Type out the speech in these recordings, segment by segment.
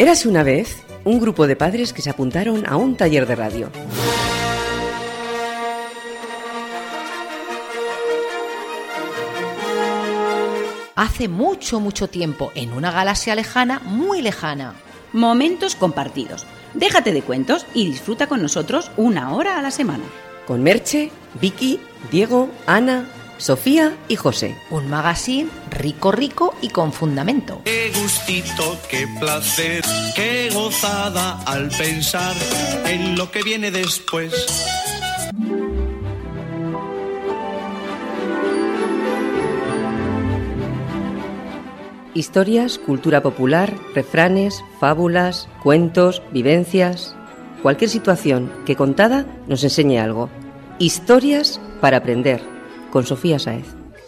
Érase una vez un grupo de padres que se apuntaron a un taller de radio. Hace mucho, mucho tiempo, en una galaxia lejana, muy lejana. Momentos compartidos. Déjate de cuentos y disfruta con nosotros 1 hora a la semana. Con Merche, Vicky, Diego, Ana, Sofía y José. Un magazine rico y con fundamento. Qué gustito, qué placer, qué gozada al pensar en lo que viene después. Historias, cultura popular, refranes, fábulas, cuentos, vivencias. Cualquier situación que contada nos enseñe algo. Historias para aprender, con Sofía Sáez.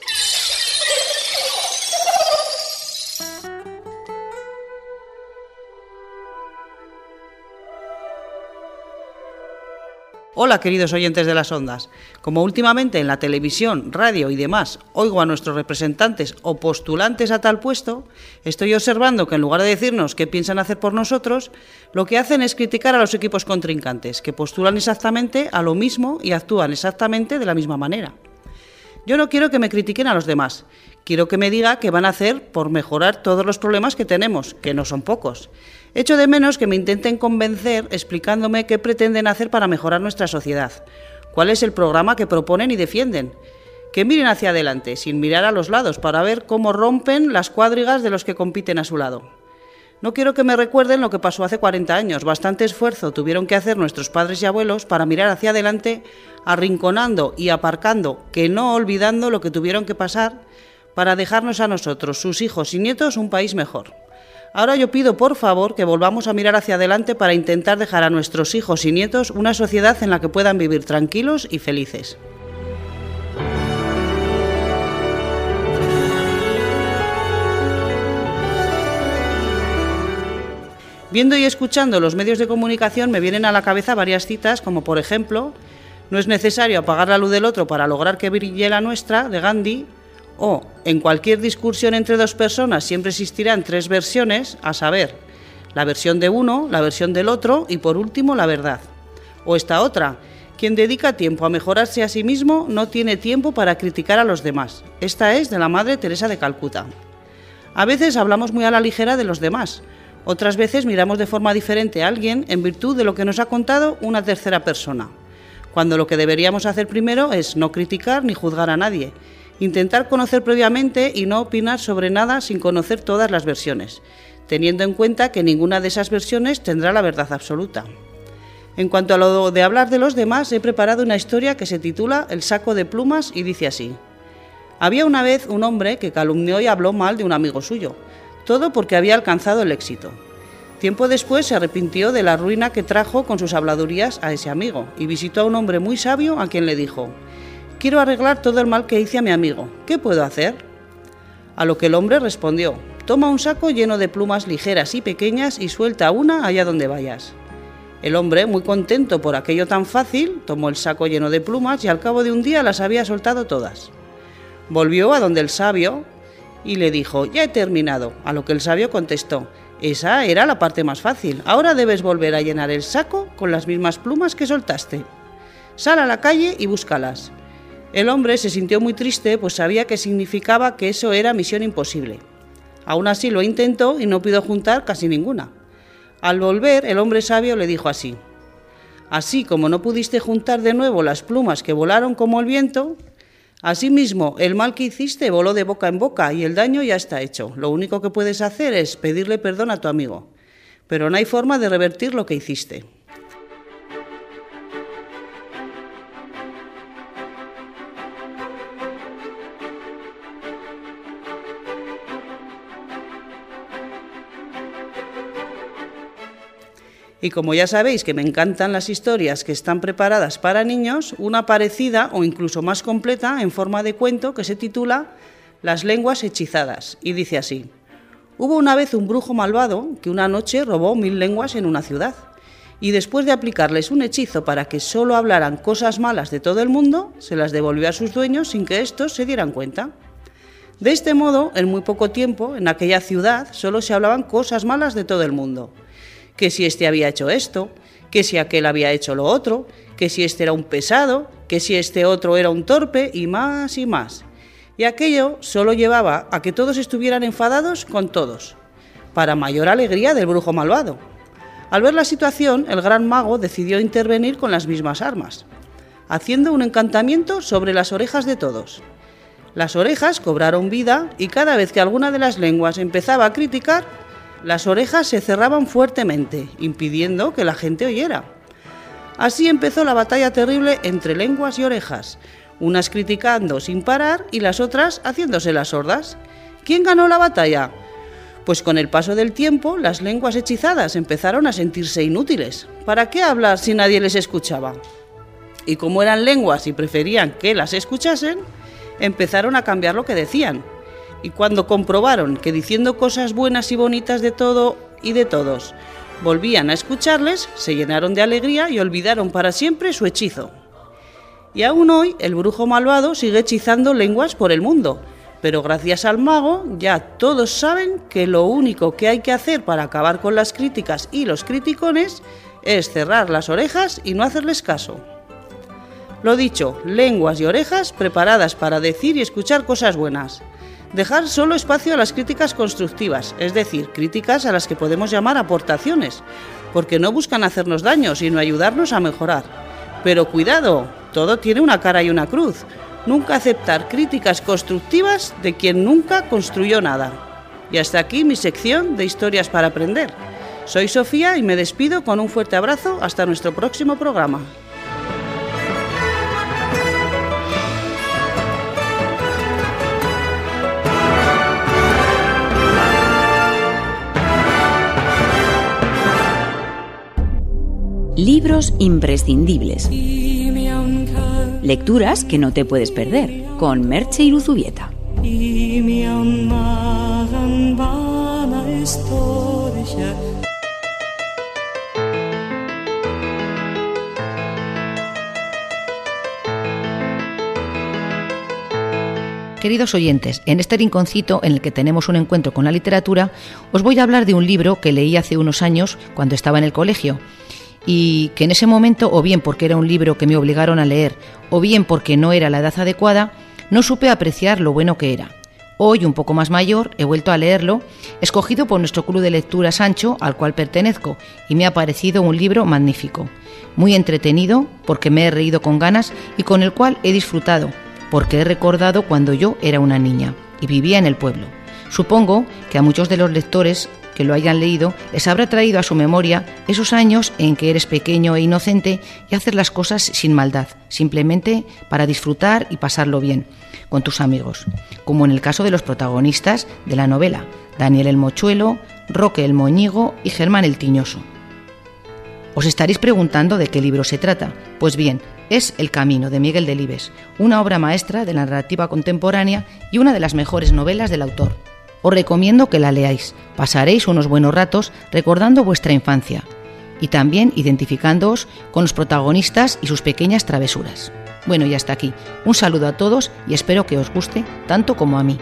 Hola, queridos oyentes de las ondas. Como últimamente en la televisión, radio y demás oigo a nuestros representantes o postulantes a tal puesto, estoy observando que en lugar de decirnos qué piensan hacer por nosotros, lo que hacen es criticar a los equipos contrincantes, que postulan exactamente a lo mismo y actúan exactamente de la misma manera. Yo no quiero que me critiquen a los demás, quiero que me diga qué van a hacer por mejorar todos los problemas que tenemos, que no son pocos. Echo de menos que me intenten convencer explicándome qué pretenden hacer para mejorar nuestra sociedad, cuál es el programa que proponen y defienden. Que miren hacia adelante, sin mirar a los lados, para ver cómo rompen las cuadrigas de los que compiten a su lado. No quiero que me recuerden lo que pasó hace 40 años. Bastante esfuerzo tuvieron que hacer nuestros padres y abuelos para mirar hacia adelante, arrinconando y aparcando, que no olvidando lo que tuvieron que pasar, para dejarnos a nosotros, sus hijos y nietos, un país mejor. Ahora yo pido, por favor, que volvamos a mirar hacia adelante para intentar dejar a nuestros hijos y nietos una sociedad en la que puedan vivir tranquilos y felices. Viendo y escuchando los medios de comunicación me vienen a la cabeza varias citas, como por ejemplo, no es necesario apagar la luz del otro para lograr que brille la nuestra, de Gandhi, o en cualquier discusión entre dos personas siempre existirán 3 versiones, a saber, la versión de uno, la versión del otro y por último la verdad. O esta otra, quien dedica tiempo a mejorarse a sí mismo no tiene tiempo para criticar a los demás. Esta es de la Madre Teresa de Calcuta. A veces hablamos muy a la ligera de los demás, otras veces miramos de forma diferente a alguien en virtud de lo que nos ha contado una tercera persona, cuando lo que deberíamos hacer primero es no criticar ni juzgar a nadie, intentar conocer previamente y no opinar sobre nada sin conocer todas las versiones, teniendo en cuenta que ninguna de esas versiones tendrá la verdad absoluta. En cuanto a lo de hablar de los demás, he preparado una historia que se titula El saco de plumas y dice así. Había una vez un hombre que calumnió y habló mal de un amigo suyo, todo porque había alcanzado el éxito. Tiempo después se arrepintió de la ruina que trajo con sus habladurías a ese amigo y visitó a un hombre muy sabio a quien le dijo: «Quiero arreglar todo el mal que hice a mi amigo. ¿Qué puedo hacer?». A lo que el hombre respondió: «Toma un saco lleno de plumas ligeras y pequeñas y suelta una allá donde vayas». El hombre, muy contento por aquello tan fácil, tomó el saco lleno de plumas y al cabo de un día las había soltado todas. Volvió a donde el sabio y le dijo: «Ya he terminado», a lo que el sabio contestó: «Esa era la parte más fácil. Ahora debes volver a llenar el saco con las mismas plumas que soltaste. Sal a la calle y búscalas». El hombre se sintió muy triste, pues sabía que significaba que eso era misión imposible. Aún así lo intentó y no pudo juntar casi ninguna. Al volver, el hombre sabio le dijo así: «Así como no pudiste juntar de nuevo las plumas que volaron como el viento, asimismo el mal que hiciste voló de boca en boca y el daño ya está hecho. Lo único que puedes hacer es pedirle perdón a tu amigo, pero no hay forma de revertir lo que hiciste». Y como ya sabéis que me encantan las historias que están preparadas para niños, una parecida o incluso más completa en forma de cuento que se titula Las lenguas hechizadas y dice así. Hubo una vez un brujo malvado que una noche robó 1000 lenguas en una ciudad y después de aplicarles un hechizo para que solo hablaran cosas malas de todo el mundo, se las devolvió a sus dueños sin que estos se dieran cuenta. De este modo, en muy poco tiempo, en aquella ciudad solo se hablaban cosas malas de todo el mundo que si este había hecho esto, que si aquel había hecho lo otro, que si este era un pesado, que si este otro era un torpe y más y más. Y aquello solo llevaba a que todos estuvieran enfadados con todos, para mayor alegría del brujo malvado. Al ver la situación, el gran mago decidió intervenir con las mismas armas, haciendo un encantamiento sobre las orejas de todos. Las orejas cobraron vida y cada vez que alguna de las lenguas empezaba a criticar, las orejas se cerraban fuertemente, impidiendo que la gente oyera. Así empezó la batalla terrible entre lenguas y orejas, unas criticando sin parar y las otras haciéndose las sordas. ¿Quién ganó la batalla? Pues con el paso del tiempo, las lenguas hechizadas empezaron a sentirse inútiles. ¿Para qué hablar si nadie les escuchaba? Y como eran lenguas y preferían que las escuchasen, empezaron a cambiar lo que decían. Y cuando comprobaron que diciendo cosas buenas y bonitas de todo y de todos, volvían a escucharles, se llenaron de alegría y olvidaron para siempre su hechizo. Y aún hoy el brujo malvado sigue hechizando lenguas por el mundo, pero gracias al mago ya todos saben que lo único que hay que hacer para acabar con las críticas y los criticones es cerrar las orejas y no hacerles caso. Lo dicho, lenguas y orejas preparadas para decir y escuchar cosas buenas. Dejar solo espacio a las críticas constructivas, es decir, críticas a las que podemos llamar aportaciones, porque no buscan hacernos daño, sino ayudarnos a mejorar. Pero cuidado, todo tiene una cara y una cruz. Nunca aceptar críticas constructivas de quien nunca construyó nada. Y hasta aquí mi sección de historias para aprender. Soy Sofía y me despido con un fuerte abrazo hasta nuestro próximo programa. Libros imprescindibles. Lecturas que no te puedes perder, con Merche Iruzubieta. Queridos oyentes, en este rinconcito en el que tenemos un encuentro con la literatura, os voy a hablar de un libro que leí hace unos años cuando estaba en el colegio, y que en ese momento, o bien porque era un libro que me obligaron a leer, o bien porque no era la edad adecuada, no supe apreciar lo bueno que era. Hoy, un poco más mayor, he vuelto a leerlo, escogido por nuestro club de lectura Sancho, al cual pertenezco, y me ha parecido un libro magnífico, muy entretenido, porque me he reído con ganas y con el cual he disfrutado, porque he recordado cuando yo era una niña y vivía en el pueblo. Supongo que a muchos de los lectores que lo hayan leído les habrá traído a su memoria esos años en que eres pequeño e inocente y haces las cosas sin maldad, simplemente para disfrutar y pasarlo bien con tus amigos, como en el caso de los protagonistas de la novela, Daniel el Mochuelo, Roque el Moñigo y Germán el Tiñoso. Os estaréis preguntando de qué libro se trata. Pues bien, es El Camino, de Miguel Delibes, una obra maestra de la narrativa contemporánea y una de las mejores novelas del autor. Os recomiendo que la leáis, pasaréis unos buenos ratos recordando vuestra infancia y también identificándoos con los protagonistas y sus pequeñas travesuras. Bueno, y hasta aquí. Un saludo a todos y espero que os guste tanto como a mí.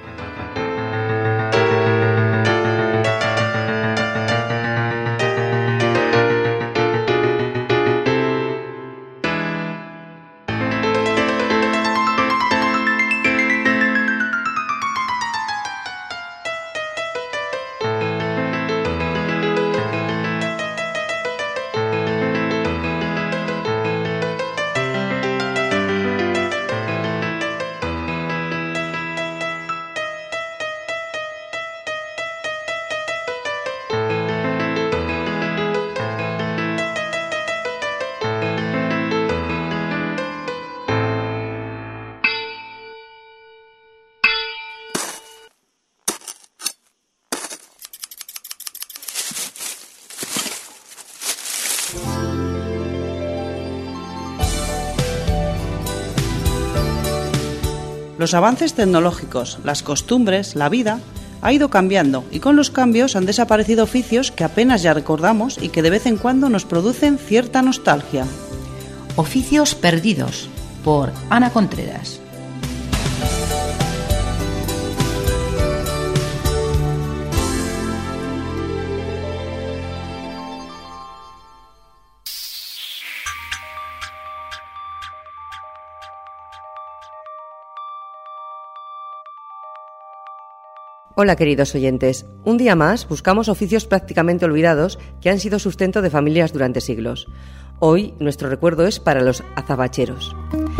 Los avances tecnológicos, las costumbres, la vida, ha ido cambiando y con los cambios han desaparecido oficios que apenas ya recordamos y que de vez en cuando nos producen cierta nostalgia. Oficios perdidos, por Ana Contreras. Hola queridos oyentes, un día más buscamos oficios prácticamente olvidados que han sido sustento de familias durante siglos. Hoy nuestro recuerdo es para los azabacheros.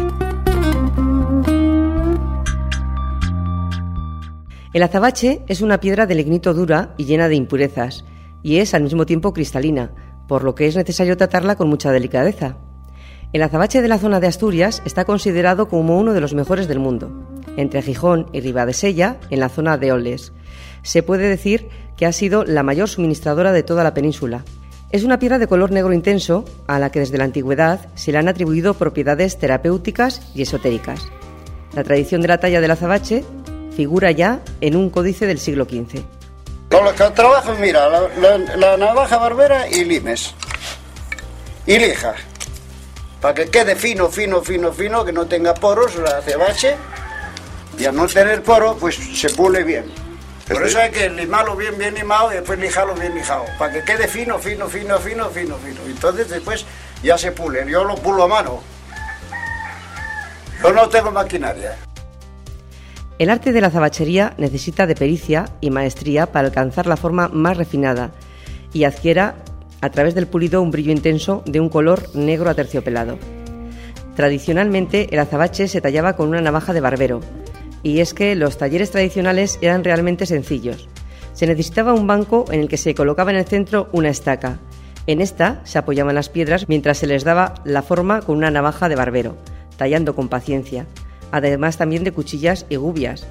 El azabache es una piedra de lignito dura y llena de impurezas, y es al mismo tiempo cristalina, por lo que es necesario tratarla con mucha delicadeza. El azabache de la zona de Asturias está considerado como uno de los mejores del mundo. Entre Gijón y Ribadesella, en la zona de Oles, se puede decir que ha sido la mayor suministradora de toda la península. Es una piedra de color negro intenso a la que desde la antigüedad se le han atribuido propiedades terapéuticas y esotéricas. La tradición de la talla del azabache figura ya en un códice del siglo XV. Con lo que trabajo, mira, la navaja barbera y limes. Y lija. Para que quede fino, que no tenga poros el azabache. Y al no tener poro, pues se pule bien. Por eso hay que limarlo bien limado y después lijarlo bien lijado. Para que quede fino. Entonces después ya se pule. Yo lo pulo a mano. Yo no tengo maquinaria. El arte de la azabachería necesita de pericia y maestría para alcanzar la forma más refinada y adquiera a través del pulido un brillo intenso de un color negro aterciopelado. Tradicionalmente el azabache se tallaba con una navaja de barbero, y es que los talleres tradicionales eran realmente sencillos. Se necesitaba un banco en el que se colocaba en el centro una estaca. En esta se apoyaban las piedras mientras se les daba la forma con una navaja de barbero, tallando con paciencia, además también de cuchillas y gubias.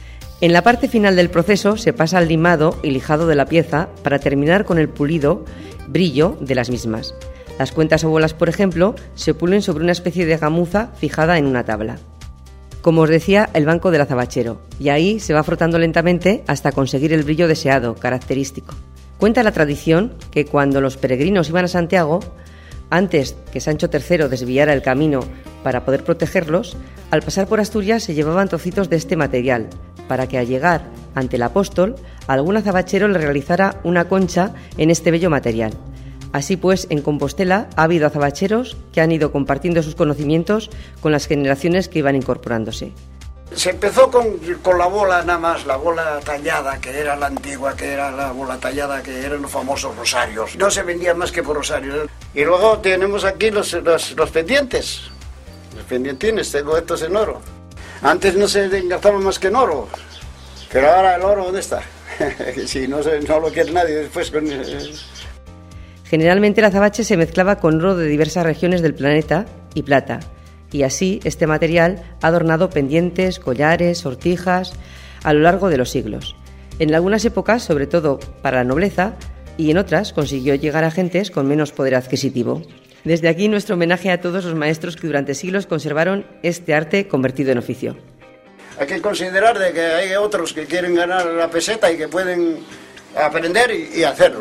En la parte final del proceso se pasa al limado y lijado de la pieza para terminar con el pulido, brillo de las mismas. Las cuentas o bolas, por ejemplo, se pulen sobre una especie de gamuza fijada en una tabla. Como os decía, el banco del azabachero, y ahí se va frotando lentamente hasta conseguir el brillo deseado, característico. Cuenta la tradición que cuando los peregrinos iban a Santiago, antes que Sancho III desviara el camino para poder protegerlos, al pasar por Asturias se llevaban trocitos de este material, para que al llegar ante el apóstol, algún azabachero le realizara una concha en este bello material. Así pues, en Compostela ha habido azabacheros que han ido compartiendo sus conocimientos con las generaciones que iban incorporándose. Se empezó con la bola nada más, la bola tallada, que era la antigua, que era la bola tallada, que eran los famosos rosarios. No se vendía más que por rosarios. Y luego tenemos aquí los pendientes, los pendientines, tengo estos en oro. Antes no se engastaban más que en oro, pero ahora el oro, ¿dónde está? Si no lo quiere nadie después con... Generalmente el azabache se mezclaba con oro de diversas regiones del planeta y plata, y así este material ha adornado pendientes, collares, sortijas a lo largo de los siglos. En algunas épocas, sobre todo para la nobleza, y en otras consiguió llegar a gentes con menos poder adquisitivo. Desde aquí nuestro homenaje a todos los maestros que durante siglos conservaron este arte convertido en oficio. Hay que considerar de que hay otros que quieren ganar la peseta y que pueden aprender y hacerlo.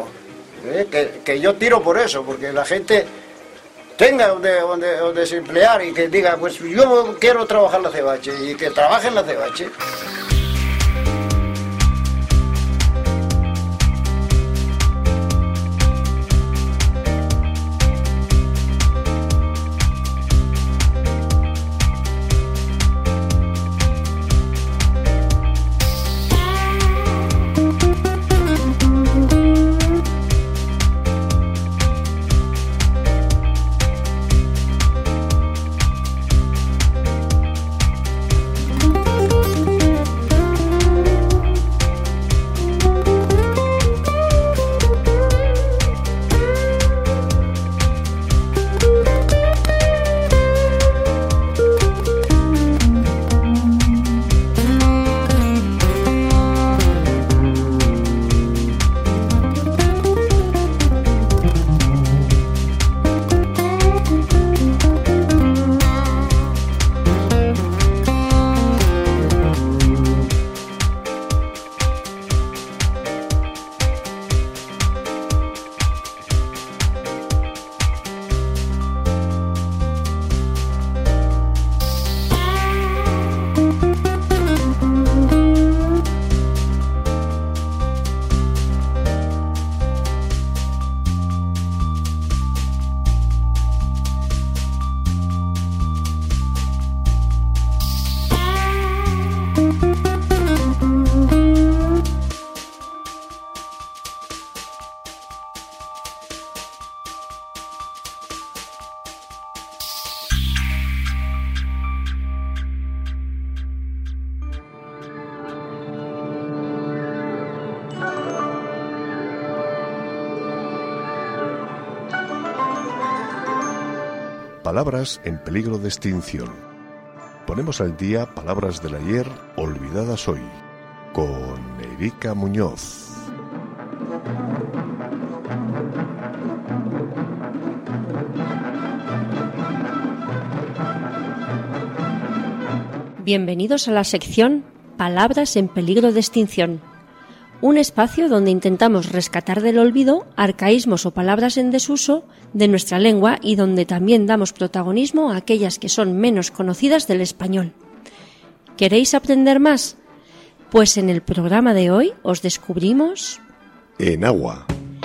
Que yo tiro por eso, porque la gente tenga donde se emplear y que diga, pues yo quiero trabajar la azabache y que trabajen la azabache. Palabras en peligro de extinción. Ponemos al día palabras del ayer olvidadas hoy, con Erika Muñoz. Bienvenidos a la sección Palabras en peligro de extinción, un espacio donde intentamos rescatar del olvido arcaísmos o palabras en desuso de nuestra lengua y donde también damos protagonismo a aquellas que son menos conocidas del español. ¿Queréis aprender más? Pues en el programa de hoy os descubrimos... Enagua.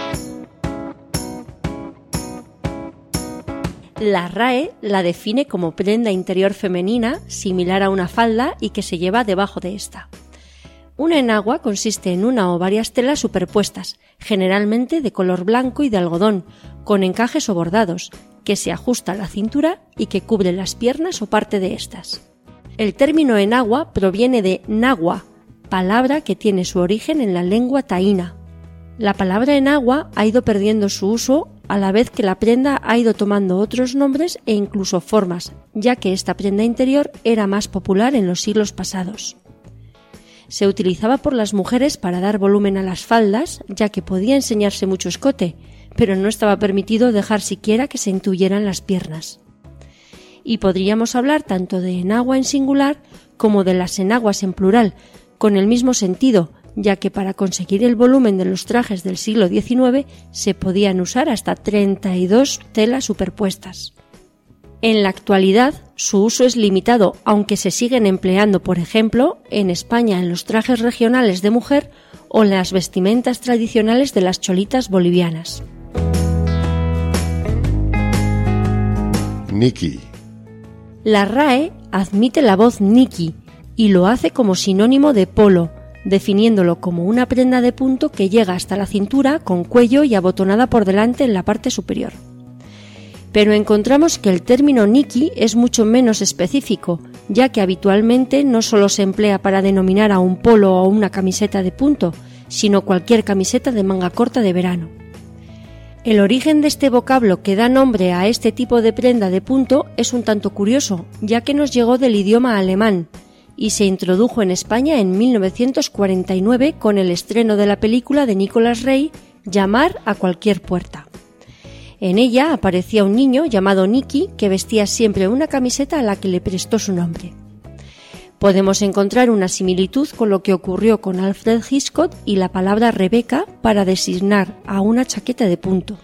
La RAE la define como prenda interior femenina similar a una falda y que se lleva debajo de esta. Una enagua consiste en una o varias telas superpuestas, generalmente de color blanco y de algodón, con encajes o bordados, que se ajusta a la cintura y que cubre las piernas o parte de estas. El término enagua proviene de nahua, palabra que tiene su origen en la lengua taína. La palabra enagua ha ido perdiendo su uso a la vez que la prenda ha ido tomando otros nombres e incluso formas, ya que esta prenda interior era más popular en los siglos pasados. Se utilizaba por las mujeres para dar volumen a las faldas, ya que podía enseñarse mucho escote, pero no estaba permitido dejar siquiera que se intuyeran las piernas. Y podríamos hablar tanto de enagua en singular como de las enaguas en plural, con el mismo sentido, ya que para conseguir el volumen de los trajes del siglo XIX se podían usar hasta 32 telas superpuestas. En la actualidad, su uso es limitado, aunque se siguen empleando, por ejemplo, en España en los trajes regionales de mujer o en las vestimentas tradicionales de las cholitas bolivianas. Niki. La RAE admite la voz niki y lo hace como sinónimo de polo, definiéndolo como una prenda de punto que llega hasta la cintura con cuello y abotonada por delante en la parte superior. Pero encontramos que el término niki es mucho menos específico, ya que habitualmente no solo se emplea para denominar a un polo o una camiseta de punto, sino cualquier camiseta de manga corta de verano. El origen de este vocablo que da nombre a este tipo de prenda de punto es un tanto curioso, ya que nos llegó del idioma alemán, y se introdujo en España en 1949 con el estreno de la película de Nicolas Rey, Llamar a cualquier puerta. En ella aparecía un niño llamado Nicky que vestía siempre una camiseta a la que le prestó su nombre. Podemos encontrar una similitud con lo que ocurrió con Alfred Hitchcock y la palabra Rebeca para designar a una chaqueta de punto.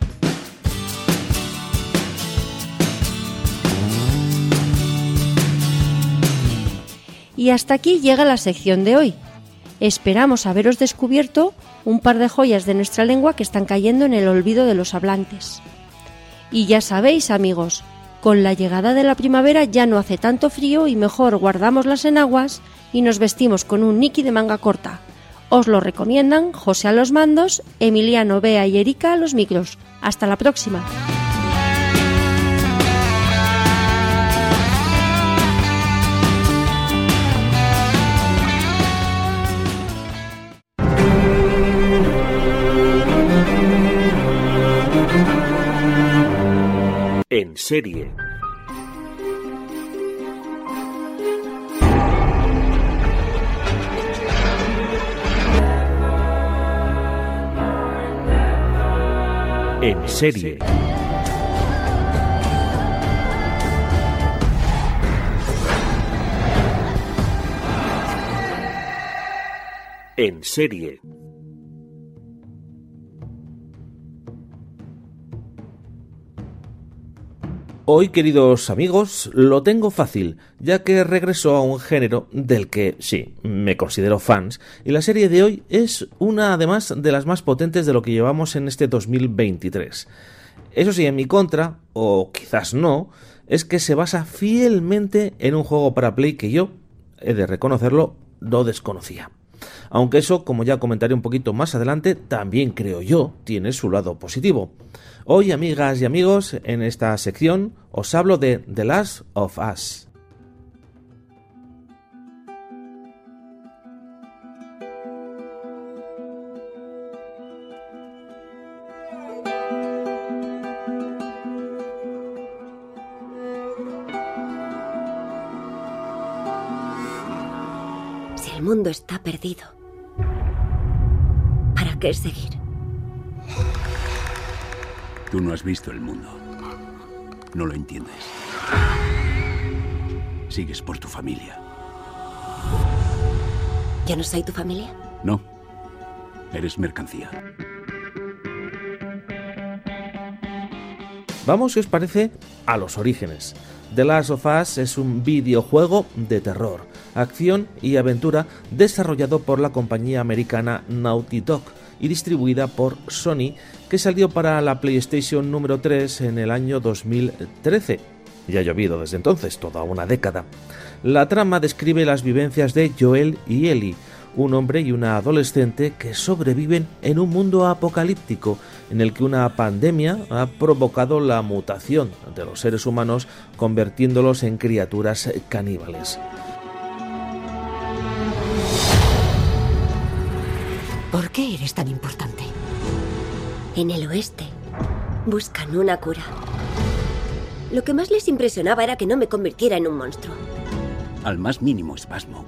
Y hasta aquí llega la sección de hoy. Esperamos haberos descubierto un par de joyas de nuestra lengua que están cayendo en el olvido de los hablantes. Y ya sabéis, amigos, con la llegada de la primavera ya no hace tanto frío y mejor guardamos las enaguas y nos vestimos con un niki de manga corta. Os lo recomiendan José a los mandos, Emiliano, Bea y Erika a los micros. Hasta la próxima. En serie. En serie. En serie. Hoy, queridos amigos, lo tengo fácil, ya que regresó a un género del que, sí, me considero fans, y la serie de hoy es una, además, de las más potentes de lo que llevamos en este 2023. Eso sí, en mi contra, o quizás no, es que se basa fielmente en un juego para Play que yo, he de reconocerlo, no desconocía. Aunque eso, como ya comentaré un poquito más adelante, también creo yo, tiene su lado positivo. Hoy, amigas y amigos, en esta sección os hablo de The Last of Us. mundo está perdido, ¿para qué seguir? Tú no has visto el mundo. No lo entiendes. Sigues por tu familia. ¿Yo no soy tu familia? No. Eres mercancía. Vamos, si os parece, a los orígenes. The Last of Us es un videojuego de terror, acción y aventura desarrollado por la compañía americana Naughty Dog y distribuida por Sony, que salió para la PlayStation número 3 en el año 2013. Ya ha llovido desde entonces, toda una década. La trama describe las vivencias de Joel y Ellie, un hombre y una adolescente que sobreviven en un mundo apocalíptico en el que una pandemia ha provocado la mutación de los seres humanos, convirtiéndolos en criaturas caníbales. ¿Por qué eres tan importante? En el oeste buscan una cura. Lo que más les impresionaba era que no me convirtiera en un monstruo. Al más mínimo espasmo.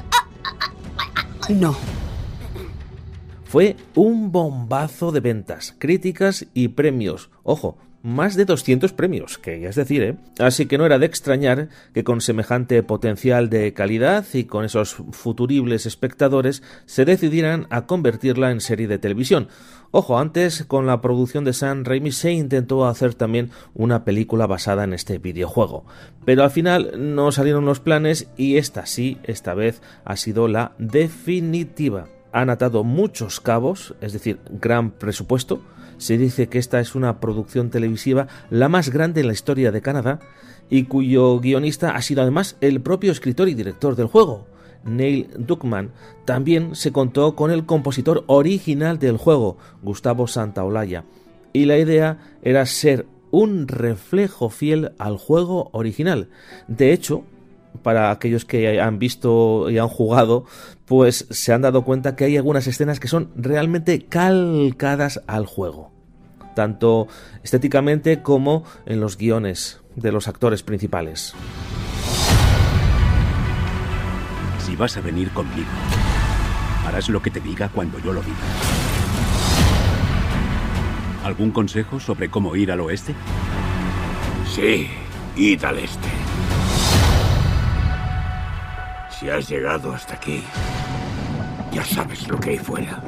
No. Fue un bombazo de ventas, críticas y premios. Ojo, más de 200 premios, que ya es decir, ¿eh? Así que no era de extrañar que con semejante potencial de calidad y con esos futuribles espectadores se decidieran a convertirla en serie de televisión. Ojo, antes con la producción de Sam Raimi se intentó hacer también una película basada en este videojuego, pero al final no salieron los planes y esta vez ha sido la definitiva. Han atado muchos cabos, es decir, gran presupuesto. Se dice que esta es una producción televisiva la más grande en la historia de Canadá y cuyo guionista ha sido además el propio escritor y director del juego, Neil Druckmann. También se contó con el compositor original del juego, Gustavo Santaolalla, y la idea era ser un reflejo fiel al juego original. De hecho, para aquellos que han visto y han jugado, pues se han dado cuenta que hay algunas escenas que son realmente calcadas al juego, tanto estéticamente como en los guiones de los actores principales. Si vas a venir conmigo, harás lo que te diga cuando yo lo diga. ¿Algún consejo sobre cómo ir al oeste? Sí, id al este. Si has llegado hasta aquí, ya sabes lo que hay fuera.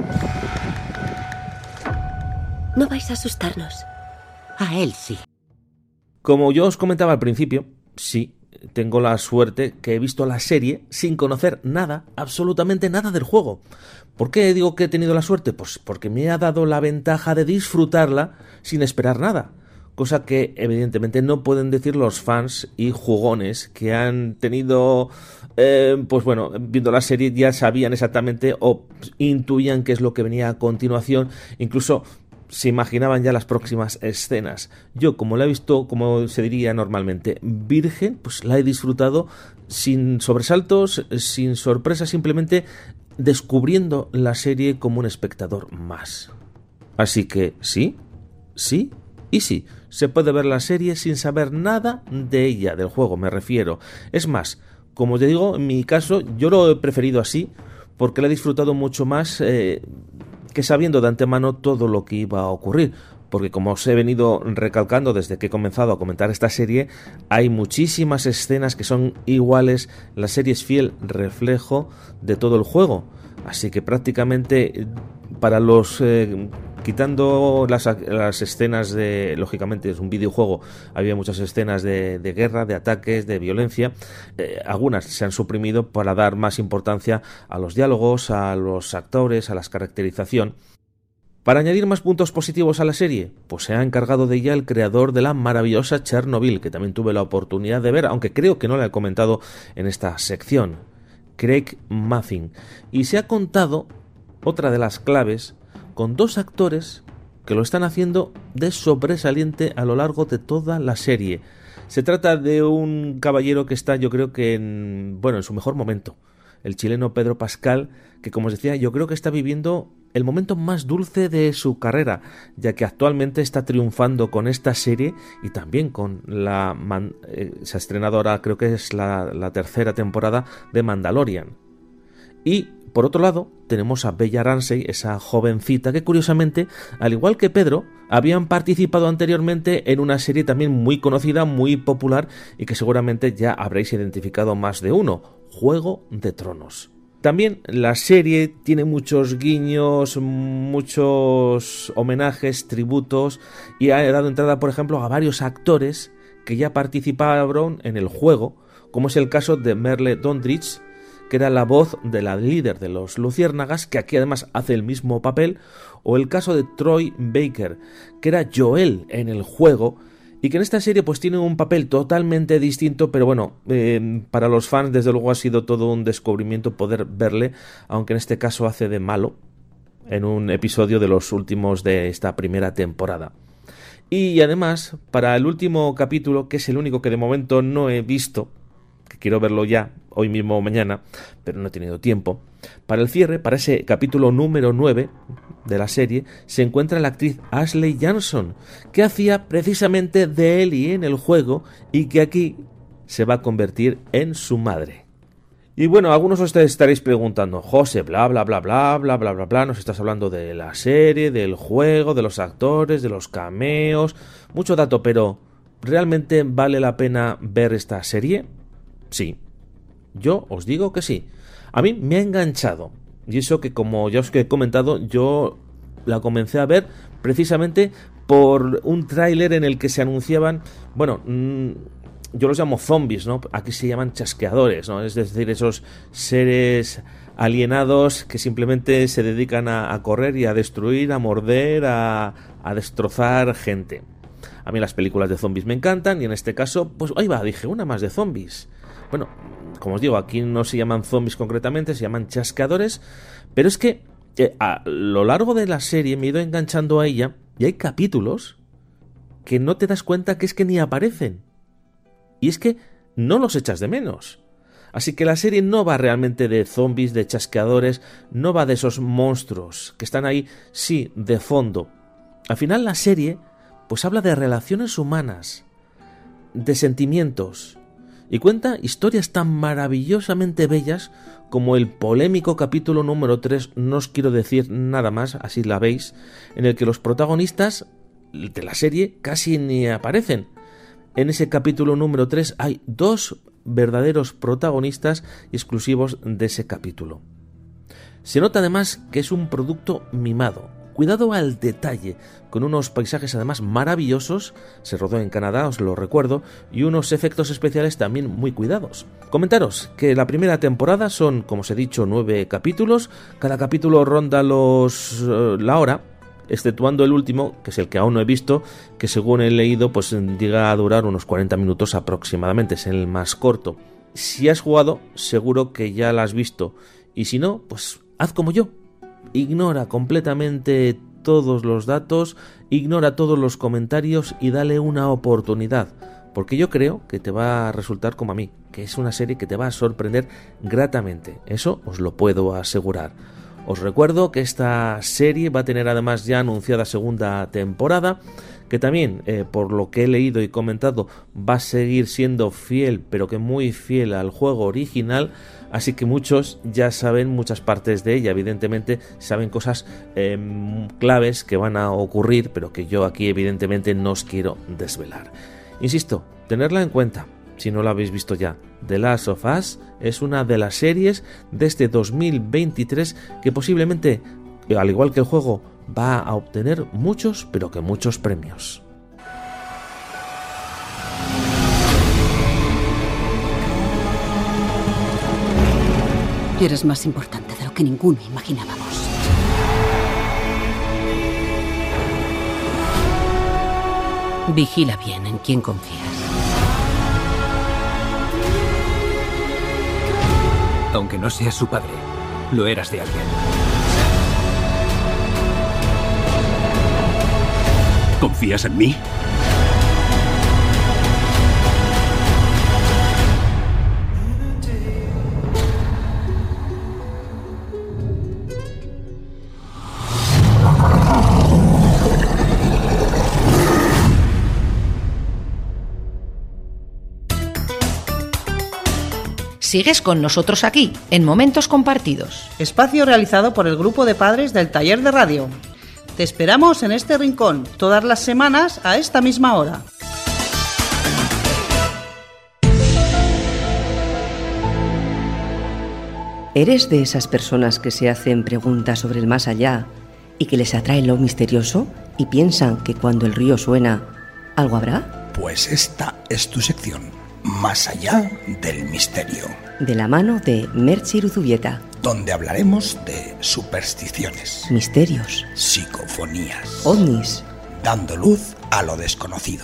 No vais a asustarnos. A él sí. Como yo os comentaba al principio, sí, tengo la suerte que he visto la serie sin conocer nada, absolutamente nada del juego. ¿Por qué digo que he tenido la suerte? Pues porque me ha dado la ventaja de disfrutarla sin esperar nada. Cosa que evidentemente no pueden decir los fans y jugones que han tenido, pues bueno, viendo la serie ya sabían exactamente o intuían qué es lo que venía a continuación, incluso se imaginaban ya las próximas escenas. Yo, como la he visto, como se diría normalmente, virgen, pues la he disfrutado sin sobresaltos, sin sorpresas, simplemente descubriendo la serie como un espectador más. Así que sí, y sí, se puede ver la serie sin saber nada de ella, del juego me refiero. Es más, como te digo, en mi caso yo lo he preferido así porque la he disfrutado mucho más que sabiendo de antemano todo lo que iba a ocurrir. Porque como os he venido recalcando desde que he comenzado a comentar esta serie, hay muchísimas escenas que son iguales. La serie es fiel reflejo de todo el juego. Así que prácticamente para los... quitando las escenas de... Lógicamente es un videojuego, había muchas escenas de guerra, de ataques, de violencia. Algunas se han suprimido para dar más importancia a los diálogos, a los actores, a la caracterización. Para añadir más puntos positivos a la serie, pues se ha encargado de ella el creador de la maravillosa Chernobyl, que también tuve la oportunidad de ver, aunque creo que no la he comentado en esta sección, Craig Mazin. Y se ha contado otra de las claves con dos actores que lo están haciendo de sobresaliente a lo largo de toda la serie. Se trata de un caballero que está, yo creo que en su mejor momento, el chileno Pedro Pascal, que como os decía, yo creo que está viviendo el momento más dulce de su carrera, ya que actualmente está triunfando con esta serie y también con se ha estrenado ahora, creo que es la tercera temporada de Mandalorian. Y por otro lado, tenemos a Bella Ramsey, esa jovencita que curiosamente, al igual que Pedro, habían participado anteriormente en una serie también muy conocida, muy popular y que seguramente ya habréis identificado más de uno, Juego de Tronos. También la serie tiene muchos guiños, muchos homenajes, tributos y ha dado entrada, por ejemplo, a varios actores que ya participaron en el juego, como es el caso de Merle Dandridge, que era la voz de la líder de los Luciérnagas, que aquí además hace el mismo papel, o el caso de Troy Baker, que era Joel en el juego, y que en esta serie pues tiene un papel totalmente distinto, pero bueno, para los fans desde luego ha sido todo un descubrimiento poder verle, aunque en este caso hace de malo, en un episodio de los últimos de esta primera temporada. Y además, para el último capítulo, que es el único que de momento no he visto, que quiero verlo ya, hoy mismo o mañana, pero no he tenido tiempo, para el cierre, para ese capítulo número 9 de la serie, se encuentra la actriz Ashley Johnson, que hacía precisamente de Ellie en el juego y que aquí se va a convertir en su madre. Y bueno, algunos de ustedes estaréis preguntando, José, bla bla bla bla bla bla bla bla, nos estás hablando de la serie, del juego, de los actores, de los cameos, mucho dato, pero ¿realmente vale la pena ver esta serie? Sí, yo os digo que sí. A mí me ha enganchado, y eso que, como ya os he comentado, yo la comencé a ver precisamente por un tráiler en el que se anunciaban, bueno, yo los llamo zombies, ¿no? Aquí se llaman chasqueadores, ¿no? Es decir, esos seres alienados que simplemente se dedican a correr y a destruir, a morder, a destrozar gente. A mí las películas de zombies me encantan y en este caso, pues ahí va, dije, una más de zombies. Bueno, como os digo, aquí no se llaman zombies concretamente, se llaman chasqueadores, pero es que a lo largo de la serie me he ido enganchando a ella y hay capítulos que no te das cuenta que es que ni aparecen. Y es que no los echas de menos. Así que la serie no va realmente de zombies, de chasqueadores, no va de esos monstruos que están ahí, sí, de fondo. Al final la serie pues habla de relaciones humanas, de sentimientos, y cuenta historias tan maravillosamente bellas como el polémico capítulo número 3, no os quiero decir nada más, así la veis, en el que los protagonistas de la serie casi ni aparecen. En ese capítulo número 3 hay 2 verdaderos protagonistas exclusivos de ese capítulo. Se nota además que es un producto mimado, cuidado al detalle, con unos paisajes además maravillosos, se rodó en Canadá, os lo recuerdo, y unos efectos especiales también muy cuidados. Comentaros que la primera temporada son, como os he dicho, 9 capítulos, cada capítulo ronda la hora, exceptuando el último, que es el que aún no he visto, que según he leído, pues llega a durar unos 40 minutos aproximadamente, es el más corto. Si has jugado, seguro que ya la has visto, y si no, pues haz como yo. Ignora completamente todos los datos, ignora todos los comentarios y dale una oportunidad, porque yo creo que te va a resultar como a mí, que es una serie que te va a sorprender gratamente, eso os lo puedo asegurar. Os recuerdo que esta serie va a tener además ya anunciada segunda temporada, que también, por lo que he leído y comentado, va a seguir siendo fiel, pero que muy fiel al juego original, así que muchos ya saben muchas partes de ella, evidentemente saben cosas claves que van a ocurrir, pero que yo aquí evidentemente no os quiero desvelar. Insisto, tenerla en cuenta. Si no la habéis visto ya, The Last of Us es una de las series de este 2023 que posiblemente, al igual que el juego, va a obtener muchos, pero que muchos premios. Eres más importante de lo que ninguno imaginábamos. Vigila bien en quién confías. Aunque no seas su padre, lo eras de alguien. ¿Confías en mí? Sigues con nosotros aquí, en Momentos Compartidos. Espacio realizado por el grupo de padres del taller de radio. Te esperamos en este rincón todas las semanas a esta misma hora. ¿Eres de esas personas que se hacen preguntas sobre el más allá y que les atrae lo misterioso y piensan que cuando el río suena, algo habrá? Pues esta es tu sección, Más allá del misterio. De la mano de Merche Uruzubieta. Donde hablaremos de supersticiones, misterios, psicofonías, ovnis, dando luz a lo desconocido.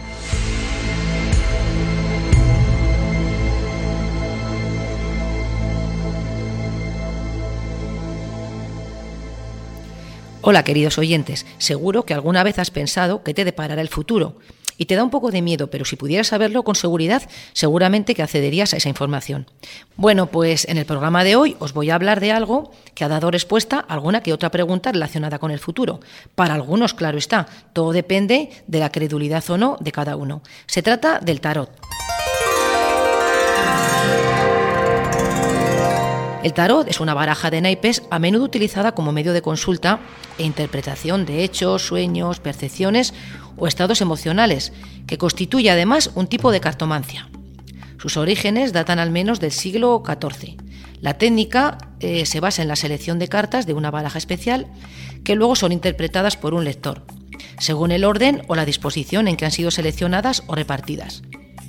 Hola, queridos oyentes. Seguro que alguna vez has pensado que te deparará el futuro y te da un poco de miedo, pero si pudieras saberlo con seguridad, seguramente que accederías a esa información. Bueno, pues en el programa de hoy os voy a hablar de algo que ha dado respuesta a alguna que otra pregunta relacionada con el futuro. Para algunos, claro está, todo depende de la credulidad o no de cada uno. Se trata del tarot. El tarot es una baraja de naipes a menudo utilizada como medio de consulta e interpretación de hechos, sueños, percepciones o estados emocionales, que constituye además un tipo de cartomancia. Sus orígenes datan al menos del siglo XIV. La técnica se basa en la selección de cartas de una baraja especial que luego son interpretadas por un lector, según el orden o la disposición en que han sido seleccionadas o repartidas.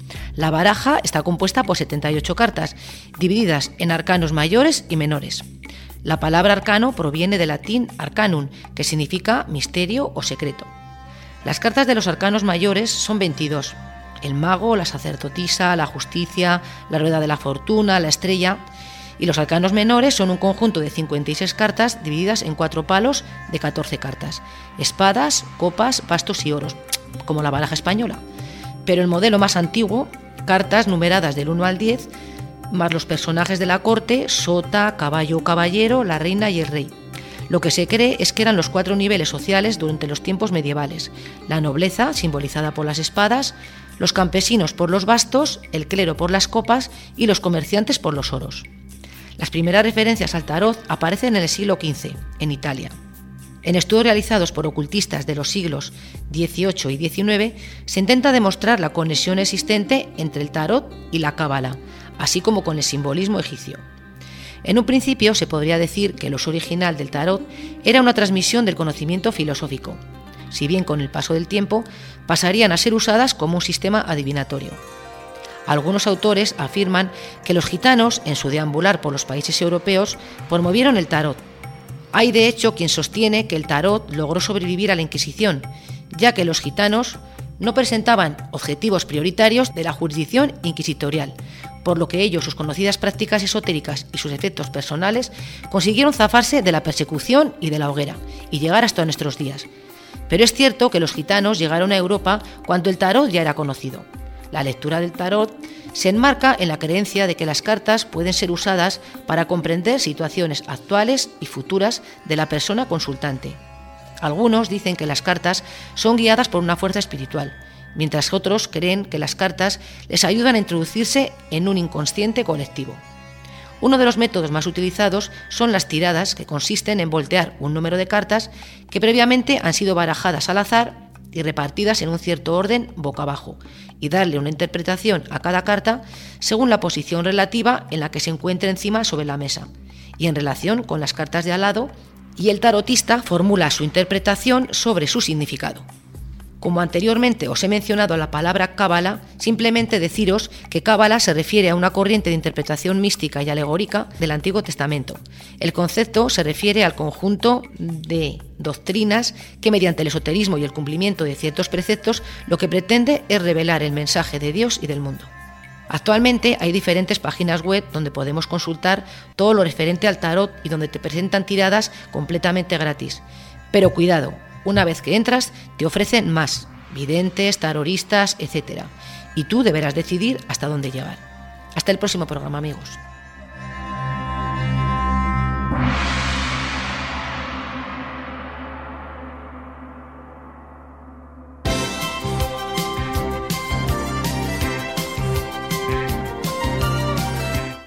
La baraja está compuesta por 78 cartas, divididas en arcanos mayores y menores. La palabra arcano proviene del latín arcanum, que significa misterio o secreto. Las cartas de los arcanos mayores son 22. El mago, la sacerdotisa, la justicia, la rueda de la fortuna, la estrella. Y los arcanos menores son un conjunto de 56 cartas divididas en 4 palos de 14 cartas. Espadas, copas, bastos y oros, como la baraja española. Pero el modelo más antiguo, cartas numeradas del 1 al 10, más los personajes de la corte, sota, caballo o caballero, la reina y el rey. Lo que se cree es que eran los 4 niveles sociales durante los tiempos medievales: la nobleza, simbolizada por las espadas, los campesinos por los bastos, el clero por las copas y los comerciantes por los oros. Las primeras referencias al tarot aparecen en el siglo XV, en Italia. En estudios realizados por ocultistas de los siglos XVIII y XIX, se intenta demostrar la conexión existente entre el tarot y la cábala, así como con el simbolismo egipcio. En un principio se podría decir que el uso original del tarot era una transmisión del conocimiento filosófico, si bien con el paso del tiempo pasarían a ser usadas como un sistema adivinatorio. Algunos autores afirman que los gitanos, en su deambular por los países europeos, promovieron el tarot. Hay de hecho quien sostiene que el tarot logró sobrevivir a la Inquisición, ya que los gitanos no presentaban objetivos prioritarios de la jurisdicción inquisitorial, por lo que ellos, sus conocidas prácticas esotéricas y sus efectos personales consiguieron zafarse de la persecución y de la hoguera y llegar hasta nuestros días. Pero es cierto que los gitanos llegaron a Europa cuando el tarot ya era conocido. La lectura del tarot se enmarca en la creencia de que las cartas pueden ser usadas para comprender situaciones actuales y futuras de la persona consultante. Algunos dicen que las cartas son guiadas por una fuerza espiritual, mientras otros creen que las cartas les ayudan a introducirse en un inconsciente colectivo. Uno de los métodos más utilizados son las tiradas, que consisten en voltear un número de cartas que previamente han sido barajadas al azar y repartidas en un cierto orden boca abajo, y darle una interpretación a cada carta según la posición relativa en la que se encuentre encima sobre la mesa y en relación con las cartas de al lado, y el tarotista formula su interpretación sobre su significado. Como anteriormente os he mencionado la palabra cábala, simplemente deciros que cábala se refiere a una corriente de interpretación mística y alegórica del Antiguo Testamento. El concepto se refiere al conjunto de doctrinas que, mediante el esoterismo y el cumplimiento de ciertos preceptos, lo que pretende es revelar el mensaje de Dios y del mundo. Actualmente hay diferentes páginas web donde podemos consultar todo lo referente al tarot y donde te presentan tiradas completamente gratis. Pero cuidado, una vez que entras te ofrecen más, videntes, tarotistas, etc. Y tú deberás decidir hasta dónde llegar. Hasta el próximo programa, amigos.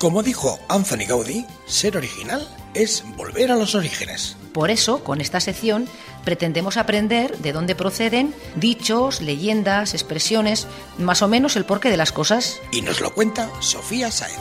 Como dijo Anthony Gaudí, ser original es volver a los orígenes. Por eso, con esta sección, pretendemos aprender de dónde proceden dichos, leyendas, expresiones, más o menos el porqué de las cosas. Y nos lo cuenta Sofía Sáez.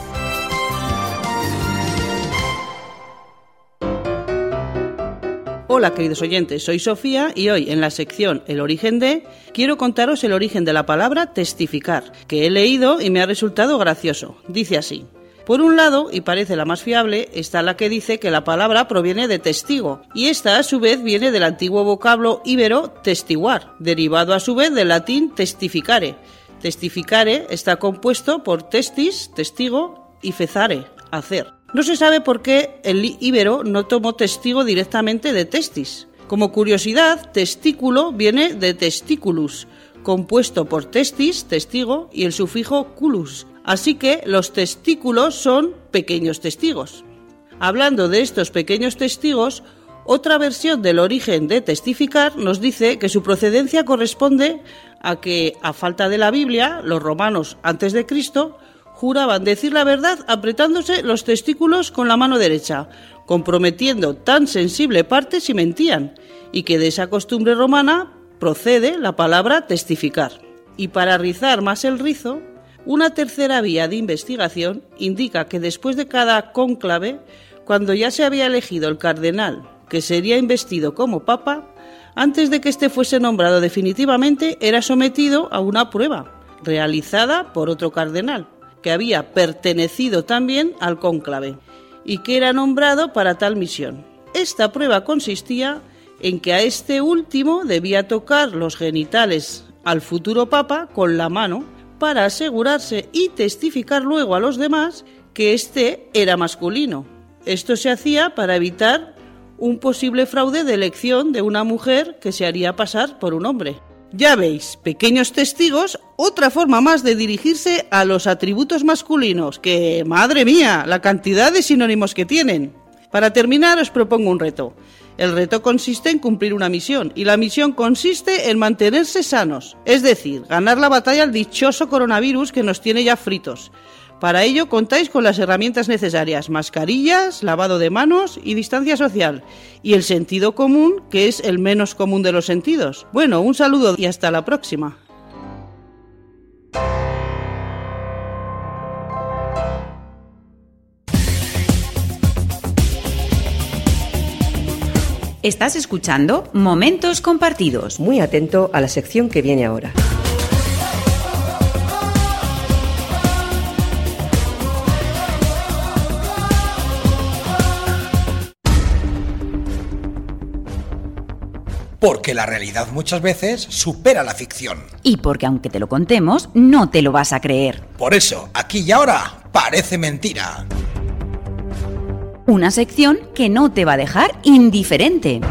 Hola queridos oyentes, soy Sofía y hoy en la sección El origen de, quiero contaros el origen de la palabra testificar, que he leído y me ha resultado gracioso. Dice así: por un lado, y parece la más fiable, está la que dice que la palabra proviene de testigo, y esta a su vez viene del antiguo vocablo íbero testiguar, derivado a su vez del latín testificare. Testificare está compuesto por testis, testigo, y fecare, hacer. No se sabe por qué el íbero no tomó testigo directamente de testis. Como curiosidad, testículo viene de testiculus, compuesto por testis, testigo, y el sufijo culus. Así que los testículos son pequeños testigos. Hablando de estos pequeños testigos, otra versión del origen de testificar nos dice que su procedencia corresponde a que, a falta de la Biblia, los romanos antes de Cristo juraban decir la verdad apretándose los testículos con la mano derecha, comprometiendo tan sensible parte si mentían, y que de esa costumbre romana procede la palabra testificar. Y para rizar más el rizo, una tercera vía de investigación indica que después de cada cónclave, cuando ya se había elegido el cardenal que sería investido como papa, antes de que éste fuese nombrado definitivamente, era sometido a una prueba, realizada por otro cardenal, que había pertenecido también al cónclave y que era nombrado para tal misión. Esta prueba consistía en que a este último debía tocar los genitales al futuro papa con la mano para asegurarse y testificar luego a los demás que éste era masculino. Esto se hacía para evitar un posible fraude de elección de una mujer que se haría pasar por un hombre. Ya veis, pequeños testigos, otra forma más de dirigirse a los atributos masculinos, que, madre mía, la cantidad de sinónimos que tienen. Para terminar, os propongo un reto. El reto consiste en cumplir una misión, y la misión consiste en mantenerse sanos, es decir, ganar la batalla al dichoso coronavirus que nos tiene ya fritos. Para ello contáis con las herramientas necesarias: mascarillas, lavado de manos y distancia social. Y el sentido común, que es el menos común de los sentidos. Bueno, un saludo y hasta la próxima. Estás escuchando Momentos Compartidos. Muy atento a la sección que viene ahora. Porque la realidad muchas veces supera la ficción. Y porque aunque te lo contemos, no te lo vas a creer. Por eso, aquí y ahora, parece mentira. Una sección que no te va a dejar indiferente.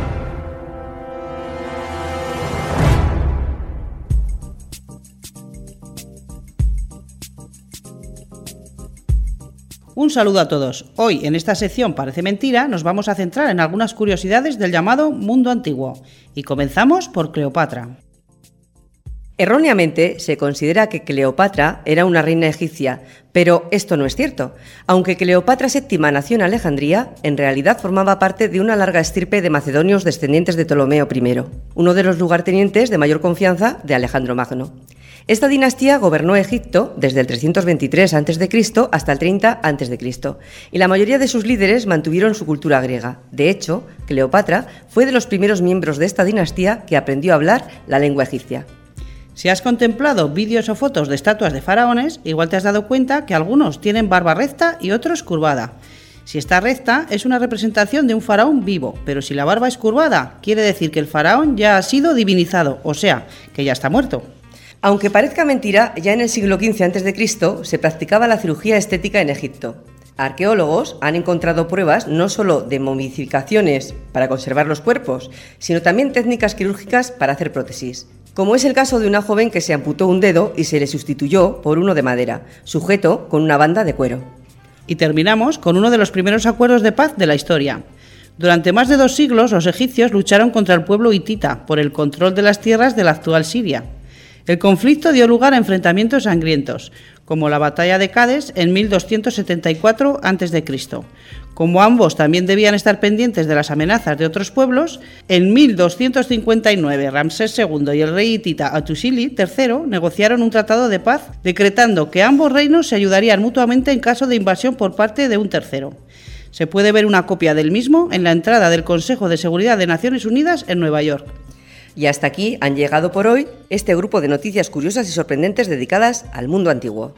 Un saludo a todos. Hoy, en esta sección Parece Mentira, nos vamos a centrar en algunas curiosidades del llamado mundo antiguo. Y comenzamos por Cleopatra. Erróneamente se considera que Cleopatra era una reina egipcia, pero esto no es cierto. Aunque Cleopatra VII nació en Alejandría, en realidad formaba parte de una larga estirpe de macedonios descendientes de Ptolomeo I, uno de los lugartenientes de mayor confianza de Alejandro Magno. Esta dinastía gobernó Egipto desde el 323 a.C. hasta el 30 a.C., y la mayoría de sus líderes mantuvieron su cultura griega. De hecho, Cleopatra fue de los primeros miembros de esta dinastía que aprendió a hablar la lengua egipcia. Si has contemplado vídeos o fotos de estatuas de faraones, igual te has dado cuenta que algunos tienen barba recta y otros curvada. Si está recta, es una representación de un faraón vivo, pero si la barba es curvada, quiere decir que el faraón ya ha sido divinizado, o sea, que ya está muerto. Aunque parezca mentira, ya en el siglo XV a.C. se practicaba la cirugía estética en Egipto. Arqueólogos han encontrado pruebas no solo de momificaciones para conservar los cuerpos, sino también técnicas quirúrgicas para hacer prótesis, como es el caso de una joven que se amputó un dedo y se le sustituyó por uno de madera, sujeto con una banda de cuero. Y terminamos con uno de los primeros acuerdos de paz de la historia. Durante más de 2 siglos, los egipcios lucharon contra el pueblo hitita por el control de las tierras de la actual Siria. El conflicto dio lugar a enfrentamientos sangrientos, como la batalla de Cades en 1274 a.C. Como ambos también debían estar pendientes de las amenazas de otros pueblos, en 1259 Ramsés II y el rey hitita Hattusili III negociaron un tratado de paz, decretando que ambos reinos se ayudarían mutuamente en caso de invasión por parte de un tercero. Se puede ver una copia del mismo en la entrada del Consejo de Seguridad de Naciones Unidas en Nueva York. Y hasta aquí han llegado por hoy este grupo de noticias curiosas y sorprendentes dedicadas al mundo antiguo.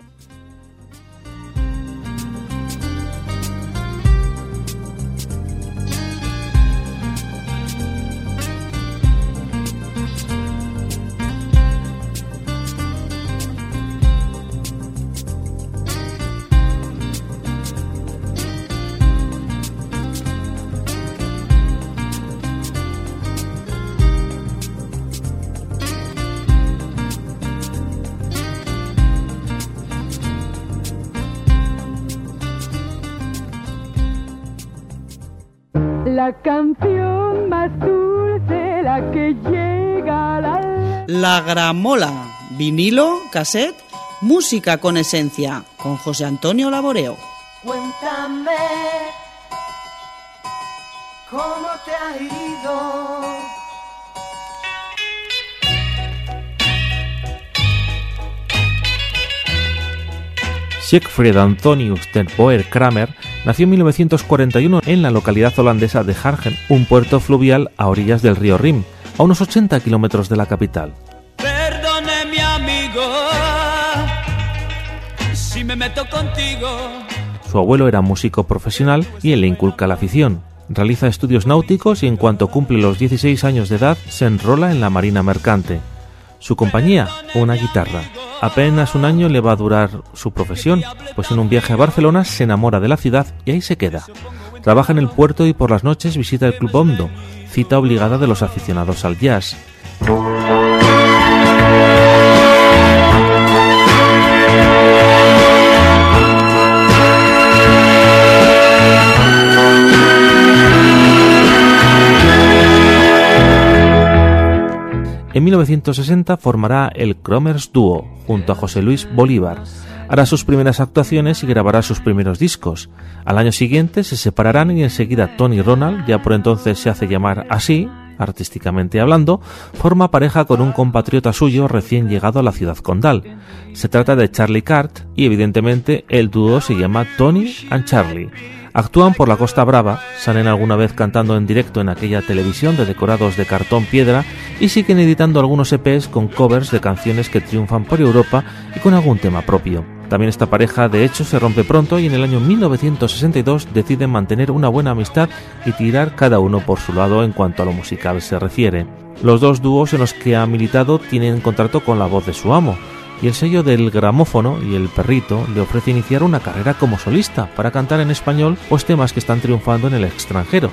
La canción más dulce, la que llega a La gramola, vinilo, cassette, música con esencia, con José Antonio Laboreo. Cuéntame cómo te ha ido. Siegfried Antonius ten Boer Kramer nació en 1941 en la localidad holandesa de Hargen, un puerto fluvial a orillas del río Rin, a unos 80 kilómetros de la capital. Perdone, mi amigo, si me meto contigo. Su abuelo era músico profesional y él le inculca la afición. Realiza estudios náuticos y en cuanto cumple los 16 años de edad se enrola en la marina mercante. Su compañía, una guitarra. Apenas un año le va a durar su profesión, pues en un viaje a Barcelona se enamora de la ciudad y ahí se queda. Trabaja en el puerto y por las noches visita el Club Hondo, cita obligada de los aficionados al jazz. En 1960 formará el Kromers Duo junto a José Luis Bolívar. Hará sus primeras actuaciones y grabará sus primeros discos. Al año siguiente se separarán y enseguida Tony Ronald, ya por entonces se hace llamar así, artísticamente hablando, forma pareja con un compatriota suyo recién llegado a la ciudad condal. Se trata de Charlie Cart y evidentemente el dúo se llama Tony and Charlie. Actúan por la Costa Brava, salen alguna vez cantando en directo en aquella televisión de decorados de cartón piedra y siguen editando algunos EPs con covers de canciones que triunfan por Europa y con algún tema propio. También esta pareja de hecho se rompe pronto y en el año 1962 deciden mantener una buena amistad y tirar cada uno por su lado en cuanto a lo musical se refiere. Los dos dúos en los que ha militado tienen contrato con la voz de su amo, y el sello del Gramófono y el Perrito le ofrece iniciar una carrera como solista para cantar en español pues temas que están triunfando en el extranjero.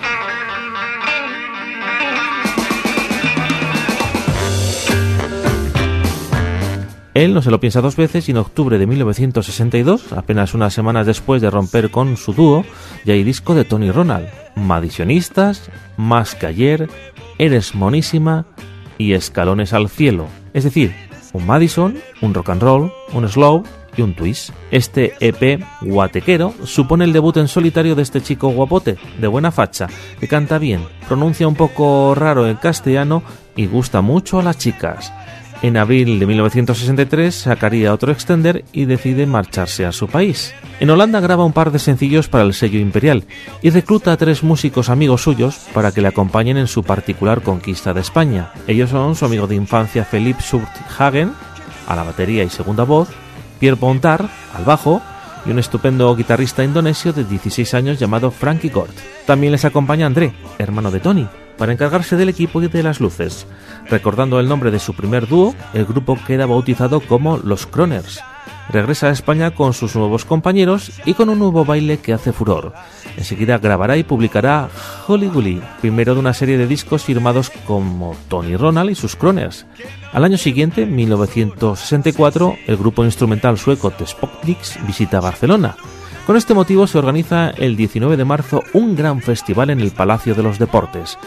Él no se lo piensa dos veces y en octubre de 1962, apenas unas semanas después de romper con su dúo, ya hay disco de Tony Ronald, Madisionistas, Más que ayer, Eres monísima y Escalones al cielo, es decir, un Madison, un rock and roll, un slow y un twist. Este EP guatequero supone el debut en solitario de este chico guapote, de buena facha, que canta bien, pronuncia un poco raro el castellano y gusta mucho a las chicas. En abril de 1963 sacaría otro extender y decide marcharse a su país. En Holanda graba un par de sencillos para el sello Imperial y recluta a 3 músicos amigos suyos para que le acompañen en su particular conquista de España. Ellos son su amigo de infancia Philip Surthagen, a la batería y segunda voz, Pierre Bontar, al bajo, y un estupendo guitarrista indonesio de 16 años llamado Frankie Gort. También les acompaña André, hermano de Tony, para encargarse del equipo y de las luces. Recordando el nombre de su primer dúo, el grupo queda bautizado como Los Kroners. Regresa a España con sus nuevos compañeros y con un nuevo baile que hace furor. Enseguida grabará y publicará Holy Gully, primero de una serie de discos firmados como Tony Ronald y sus Kroners. Al año siguiente, 1964, el grupo instrumental sueco The Spotniks visita Barcelona. Con este motivo se organiza el 19 de marzo un gran festival en el Palacio de los Deportes.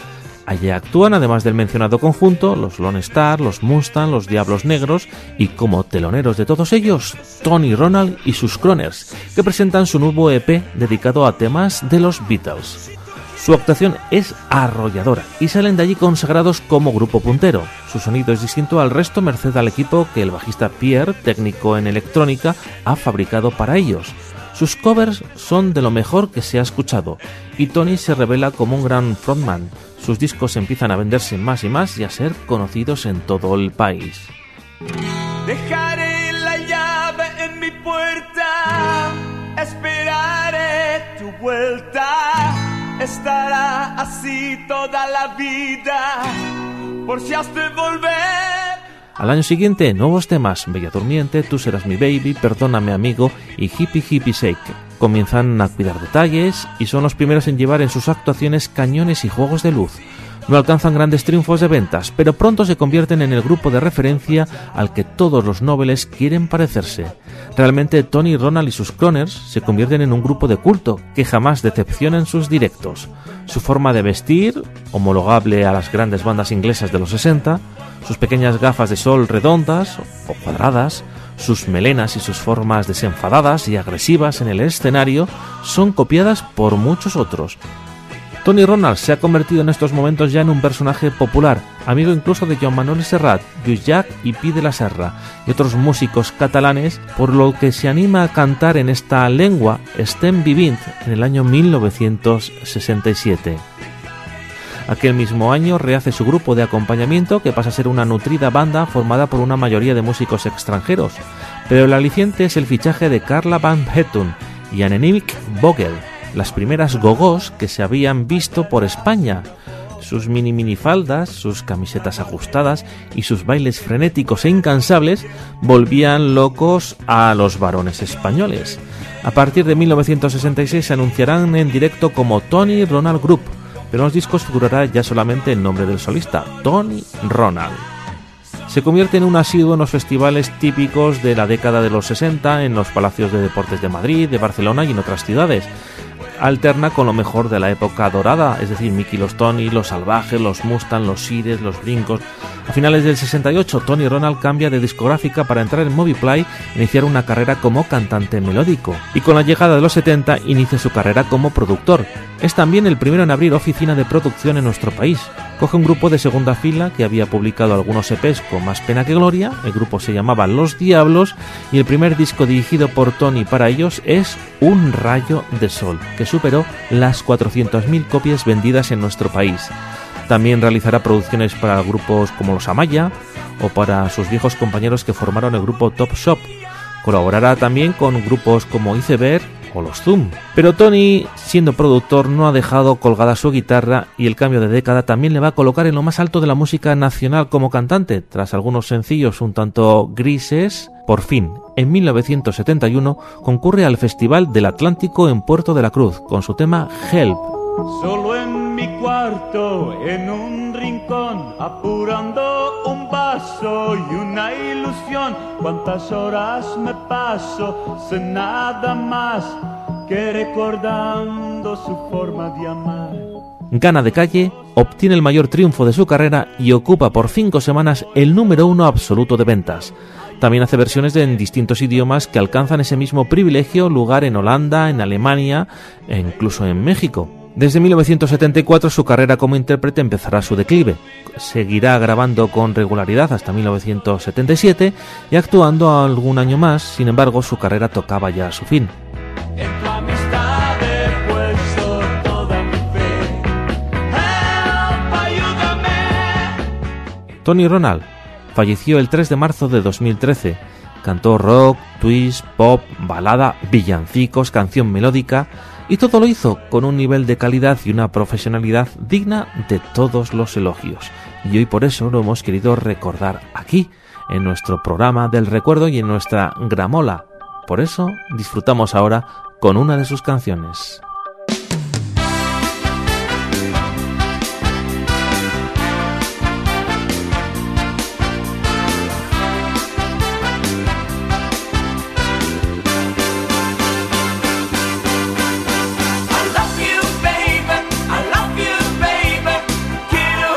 Allí actúan, además del mencionado conjunto, los Lone Star, los Mustang, los Diablos Negros y, como teloneros de todos ellos, Tony Ronald y sus Crooners, que presentan su nuevo EP dedicado a temas de los Beatles. Su actuación es arrolladora y salen de allí consagrados como grupo puntero. Su sonido es distinto al resto merced al equipo que el bajista Pierre, técnico en electrónica, ha fabricado para ellos. Sus covers son de lo mejor que se ha escuchado y Tony se revela como un gran frontman. Sus discos empiezan a venderse más y más y a ser conocidos en todo el país. Dejaré la llave en mi puerta, esperaré tu vuelta, estará así toda la vida, por si has de volver. Al año siguiente, nuevos temas, Bella Durmiente, Tú serás mi baby, Perdóname amigo y Hippie Hippie Shake. Comienzan a cuidar detalles y son los primeros en llevar en sus actuaciones cañones y juegos de luz. No alcanzan grandes triunfos de ventas, pero pronto se convierten en el grupo de referencia al que todos los nobles quieren parecerse. Realmente Tony Ronald y sus Crooners se convierten en un grupo de culto que jamás decepciona en sus directos. Su forma de vestir, homologable a las grandes bandas inglesas de los 60, sus pequeñas gafas de sol redondas o cuadradas, sus melenas y sus formas desenfadadas y agresivas en el escenario son copiadas por muchos otros. Tony Ronald se ha convertido en estos momentos ya en un personaje popular, amigo incluso de Joan Manuel Serrat, Lluís Llach y Pi de la Serra y otros músicos catalanes, por lo que se anima a cantar en esta lengua Estem vivint en el año 1967. Aquel mismo año rehace su grupo de acompañamiento, que pasa a ser una nutrida banda formada por una mayoría de músicos extranjeros, pero el aliciente es el fichaje de Carla Van Houten y Annemiek Vogel, las primeras gogós que se habían visto por España. Sus minifaldas, sus camisetas ajustadas y sus bailes frenéticos e incansables volvían locos a los varones españoles. A partir de 1966 se anunciarán en directo como Tony Ronald Group, pero en los discos figurará ya solamente el nombre del solista, Tony Ronald. Se convierte en un asiduo en los festivales típicos de la década de los 60, en los palacios de deportes de Madrid, de Barcelona y en otras ciudades. Alterna con lo mejor de la época dorada, es decir, Mickey los Tony, los Salvajes, los Mustang, los Sires, los Brincos. A finales del 68, Tony Ronald cambia de discográfica para entrar en Moviplay e iniciar una carrera como cantante melódico. Y con la llegada de los 70, inicia su carrera como productor. Es también el primero en abrir oficina de producción en nuestro país. Coge un grupo de segunda fila que había publicado algunos EPs con Más pena que gloria, el grupo se llamaba Los Diablos, y el primer disco dirigido por Tony para ellos es Un rayo de sol, que superó las 400.000 copias vendidas en nuestro país. También realizará producciones para grupos como Los Amaya o para sus viejos compañeros que formaron el grupo Top Shop. Colaborará también con grupos como Iceberg o los Zoom. Pero Tony, siendo productor, no ha dejado colgada su guitarra y el cambio de década también le va a colocar en lo más alto de la música nacional como cantante. Tras algunos sencillos un tanto grises, por fin, en 1971, concurre al Festival del Atlántico en Puerto de la Cruz con su tema Help. Solo en mi cuarto, en un rincón, apurando un vaso y una ilusión. Cuántas horas me paso sin nada más que recordando su forma de amar. Gana de calle, obtiene el mayor triunfo de su carrera y ocupa por 5 semanas el número 1 absoluto de ventas. También hace versiones en distintos idiomas que alcanzan ese mismo privilegio, lugar en Holanda, en Alemania e incluso en México. Desde 1974 su carrera como intérprete empezará su declive. Seguirá grabando con regularidad hasta 1977 y actuando algún año más, sin embargo su carrera tocaba ya a su fin. En tu amistad he puesto toda mi fe. Help, ayúdame. Tony Ronald falleció el 3 de marzo de 2013. Cantó rock, twist, pop, balada, villancicos, canción melódica, y todo lo hizo con un nivel de calidad y una profesionalidad digna de todos los elogios. Y hoy por eso lo hemos querido recordar aquí, en nuestro programa del recuerdo y en nuestra gramola. Por eso disfrutamos ahora con una de sus canciones. I love you, baby. Quiero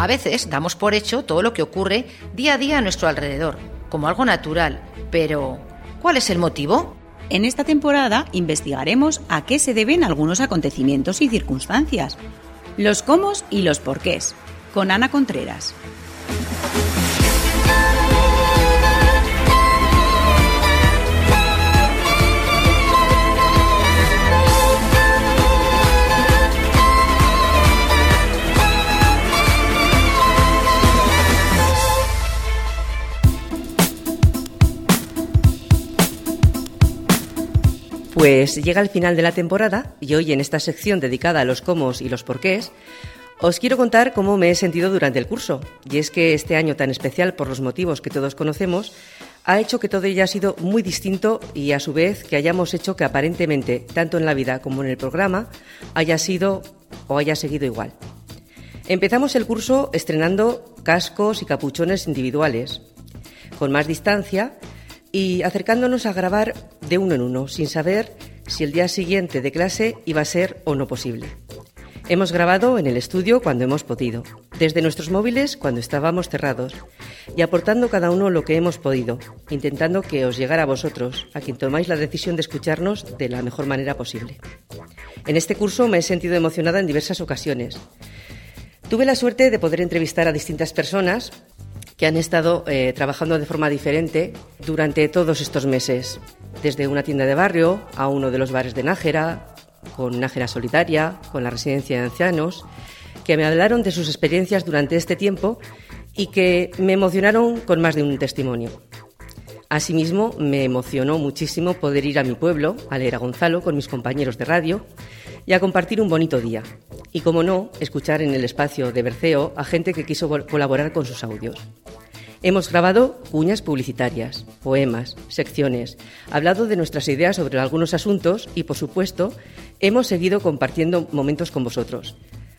A veces damos por hecho todo lo que ocurre día a día a nuestro alrededor, como algo natural, pero ¿cuál es el motivo? En esta temporada investigaremos a qué se deben algunos acontecimientos y circunstancias, los cómo y los porqués, con Ana Contreras. Pues llega el final de la temporada y hoy en esta sección dedicada a los cómo y los porqués os quiero contar cómo me he sentido durante el curso. Y es que este año tan especial, por los motivos que todos conocemos, ha hecho que todo haya sido muy distinto y a su vez que hayamos hecho que aparentemente, tanto en la vida como en el programa, haya sido o haya seguido igual. Empezamos el curso estrenando cascos y capuchones individuales, con más distancia y acercándonos a grabar de uno en uno, sin saber si el día siguiente de clase iba a ser o no posible. Hemos grabado en el estudio cuando hemos podido, desde nuestros móviles cuando estábamos cerrados, y aportando cada uno lo que hemos podido, intentando que os llegara a vosotros, a quien tomáis la decisión de escucharnos de la mejor manera posible. En este curso me he sentido emocionada en diversas ocasiones. Tuve la suerte de poder entrevistar a distintas personas que han estado trabajando de forma diferente durante todos estos meses, desde una tienda de barrio a uno de los bares de Nájera, con Nájera Solidaria, con la residencia de ancianos, que me hablaron de sus experiencias durante este tiempo y que me emocionaron con más de un testimonio. Asimismo, me emocionó muchísimo poder ir a mi pueblo, a leer a Gonzalo, con mis compañeros de radio y a compartir un bonito día. Y, como no, escuchar en el espacio de Berceo a gente que quiso colaborar con sus audios. Hemos grabado cuñas publicitarias, poemas, secciones, hablado de nuestras ideas sobre algunos asuntos y, por supuesto, hemos seguido compartiendo momentos con vosotros.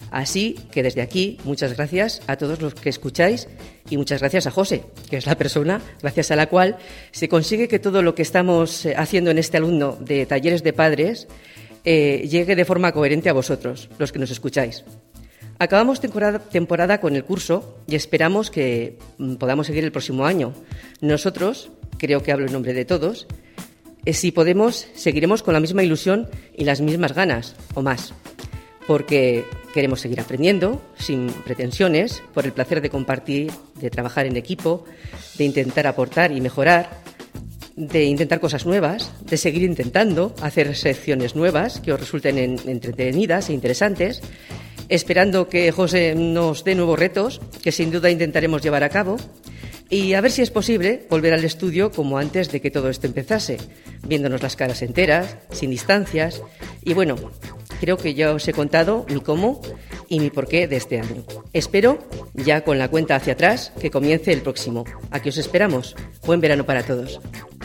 Así que desde aquí, muchas gracias a todos los que escucháis y muchas gracias a José, que es la persona gracias a la cual se consigue que todo lo que estamos haciendo en este alumno de talleres de padres llegue de forma coherente a vosotros, los que nos escucháis. Acabamos temporada con el curso y esperamos que podamos seguir el próximo año. Nosotros, creo que hablo en nombre de todos, si podemos, seguiremos con la misma ilusión y las mismas ganas, o más, porque queremos seguir aprendiendo, sin pretensiones, por el placer de compartir, de trabajar en equipo, de intentar aportar y mejorar, de intentar cosas nuevas, de seguir intentando hacer secciones nuevas que os resulten entretenidas e interesantes, esperando que José nos dé nuevos retos, que sin duda intentaremos llevar a cabo, y a ver si es posible volver al estudio como antes de que todo esto empezase, viéndonos las caras enteras, sin distancias, y bueno, creo que ya os he contado mi cómo y mi porqué de este año. Espero, ya con la cuenta hacia atrás, que comience el próximo. Aquí os esperamos. Buen verano para todos.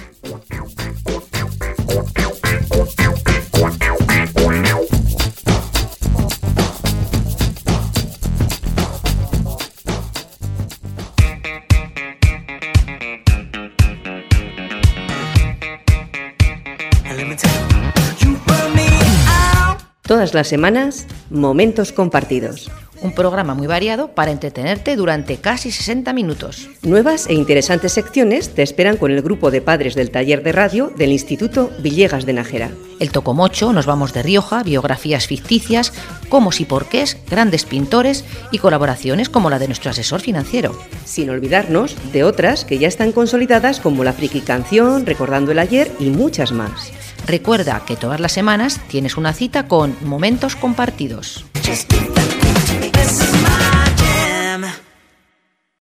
Todas las semanas, Momentos Compartidos. Un programa muy variado para entretenerte durante casi 60 minutos. Nuevas e interesantes secciones te esperan con el grupo de padres del taller de radio del Instituto Villegas de Nájera. El Tocomocho, Nos vamos de Rioja, biografías ficticias, cómo y porqués, grandes pintores y colaboraciones como la de nuestro asesor financiero. Sin olvidarnos de otras que ya están consolidadas como la Friki Canción, Recordando el Ayer y muchas más. Recuerda que todas las semanas tienes una cita con Momentos Compartidos.